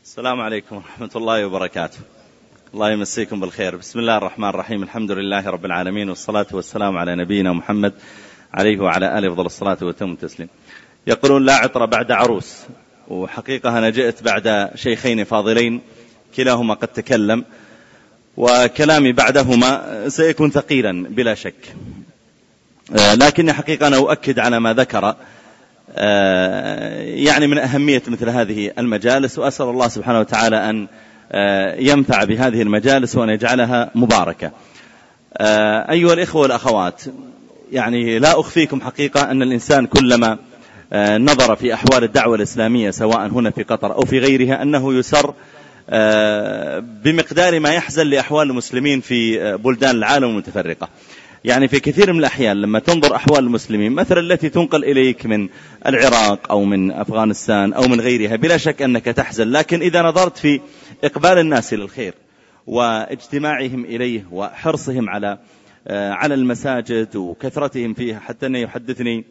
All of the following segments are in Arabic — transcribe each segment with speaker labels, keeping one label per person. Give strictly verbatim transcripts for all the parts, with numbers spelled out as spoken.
Speaker 1: السلام عليكم ورحمة الله وبركاته. الله يمسيكم بالخير. بسم الله الرحمن الرحيم. الحمد لله رب العالمين، والصلاة والسلام على نبينا محمد عليه وعلى آله أفضل الصلاة والتم التسليم. يقولون لا عطر بعد عروس، وحقيقة أنا جئت بعد شيخين فاضلين كلاهما قد تكلم، وكلامي بعدهما سيكون ثقيلا بلا شك، لكن حقيقة أنا أؤكد على ما ذكر يعني من أهمية مثل هذه المجالس، وأسأل الله سبحانه وتعالى أن ينفع بهذه المجالس وأن يجعلها مباركة. أيها الإخوة والأخوات، يعني لا أخفيكم حقيقة أن الإنسان كلما نظر في أحوال الدعوة الإسلامية سواء هنا في قطر أو في غيرها أنه يسر بمقدار ما يحزن لأحوال المسلمين في بلدان العالم المتفرقة. يعني في كثير من الأحيان لما تنظر أحوال المسلمين مثلا التي تنقل إليك من العراق أو من أفغانستان أو من غيرها، بلا شك أنك تحزن، لكن إذا نظرت في إقبال الناس إلى الخير واجتماعهم إليه وحرصهم على على المساجد وكثرتهم فيها، حتى أنه يحدثني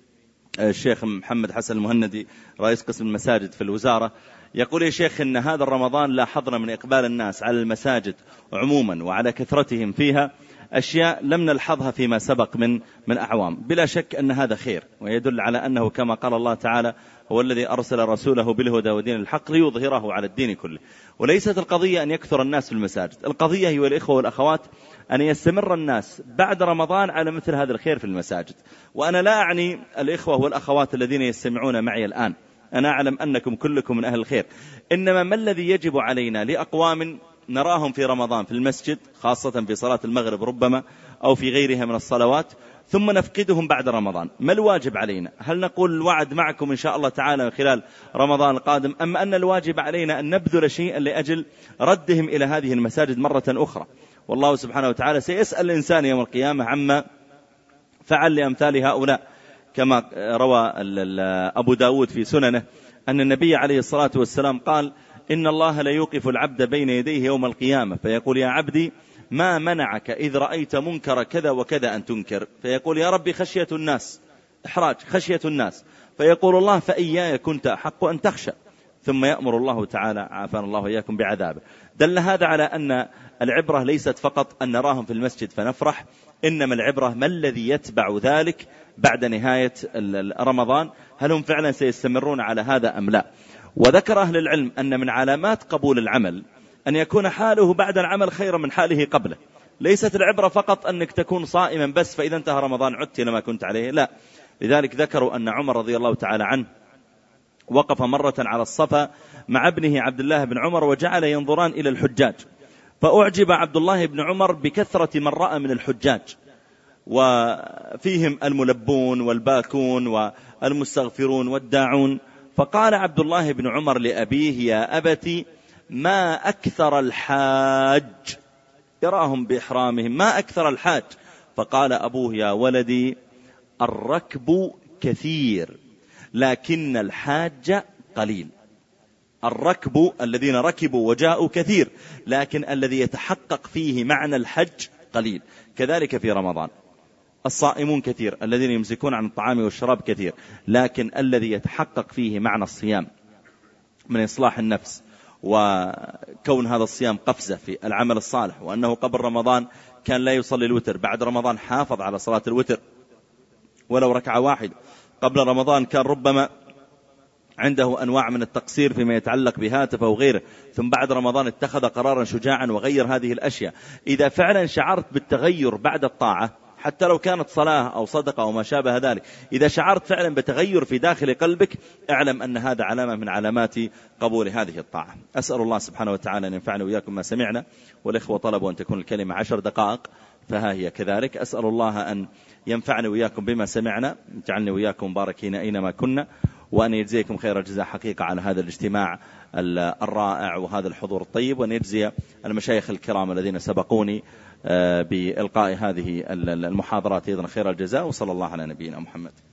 Speaker 1: الشيخ محمد حسن المهندي رئيس قسم المساجد في الوزارة، يقول يا شيخ إن هذا الرمضان لاحظنا من إقبال الناس على المساجد عموما وعلى كثرتهم فيها أشياء لم نلحظها فيما سبق من من أعوام. بلا شك أن هذا خير، ويدل على أنه كما قال الله تعالى هو الذي أرسل رسوله بالهدى ودين الحق ليظهره على الدين كله. وليست القضية أن يكثر الناس في المساجد، القضية هي الإخوة والأخوات أن يستمر الناس بعد رمضان على مثل هذا الخير في المساجد. وأنا لا أعني الإخوة والأخوات الذين يستمعون معي الآن، أنا أعلم أنكم كلكم من أهل الخير، إنما ما الذي يجب علينا لأقوام نراهم في رمضان في المسجد خاصة في صلاة المغرب ربما أو في غيرها من الصلوات ثم نفقدهم بعد رمضان؟ ما الواجب علينا؟ هل نقول الوعد معكم إن شاء الله تعالى خلال رمضان القادم، أم أن الواجب علينا أن نبذل شيئا لأجل ردهم إلى هذه المساجد مرة أخرى؟ والله سبحانه وتعالى سيسأل الإنسان يوم القيامة عما فعل لأمثال هؤلاء، كما روى أبو داود في سننه أن النبي عليه الصلاة والسلام قال إن الله لا يوقف العبد بين يديه يوم القيامة فيقول يا عبدي ما منعك إذ رأيت منكر كذا وكذا أن تنكر؟ فيقول يا ربي خشية الناس، إحراج خشية الناس. فيقول الله فإياي كنت أحق أن تخشى، ثم يأمر الله تعالى عافانا الله إياكم بعذابه. دل هذا على أن العبرة ليست فقط أن نراهم في المسجد فنفرح، إنما العبرة ما الذي يتبع ذلك بعد نهاية رمضان، هل هم فعلا سيستمرون على هذا أم لا؟ وذكر أهل العلم أن من علامات قبول العمل أن يكون حاله بعد العمل خيرا من حاله قبله. ليست العبرة فقط أنك تكون صائما بس فإذا انتهى رمضان عدت إلى ما كنت عليه، لا. لذلك ذكروا أن عمر رضي الله تعالى عنه وقف مرة على الصفا مع ابنه عبد الله بن عمر وجعل ينظران إلى الحجاج، فأعجب عبد الله بن عمر بكثرة من رأى من الحجاج، وفيهم الملبون والباكون والمستغفرون والداعون. فقال عبد الله بن عمر لأبيه يا أبتي ما أكثر الحاج، يراهم بإحرامهم ما أكثر الحاج. فقال أبوه يا ولدي الركب كثير لكن الحاج قليل. الركب الذين ركبوا وجاءوا كثير، لكن الذي يتحقق فيه معنى الحج قليل. كذلك في رمضان الصائمون كثير، الذين يمسكون عن الطعام والشراب كثير، لكن الذي يتحقق فيه معنى الصيام من إصلاح النفس وكون هذا الصيام قفزة في العمل الصالح، وأنه قبل رمضان كان لا يصلي الوتر، بعد رمضان حافظ على صلاة الوتر ولو ركعة واحد، قبل رمضان كان ربما عنده أنواع من التقصير فيما يتعلق بهاتفه وغيره، ثم بعد رمضان اتخذ قرارا شجاعا وغير هذه الأشياء. إذا فعلا شعرت بالتغير بعد الطاعة حتى لو كانت صلاة أو صدقة أو ما شابه ذلك، إذا شعرت فعلا بتغير في داخل قلبك اعلم أن هذا علامة من علامات قبول هذه الطاعة. أسأل الله سبحانه وتعالى أن ينفعنا وإياكم ما سمعنا، والإخوة طلبوا أن تكون الكلمة عشر دقائق فها هي كذلك. أسأل الله أن ينفعنا وإياكم بما سمعنا، جعلني وإياكم مباركين أينما كنا، وأن يجزيكم خير الجزاء حقيقة على هذا الاجتماع الرائع وهذا الحضور الطيب، وأن يجزي المشايخ الكرام الذين سبقوني بإلقاء هذه المحاضرات أيضا خير الجزاء، وصلى الله على نبينا محمد.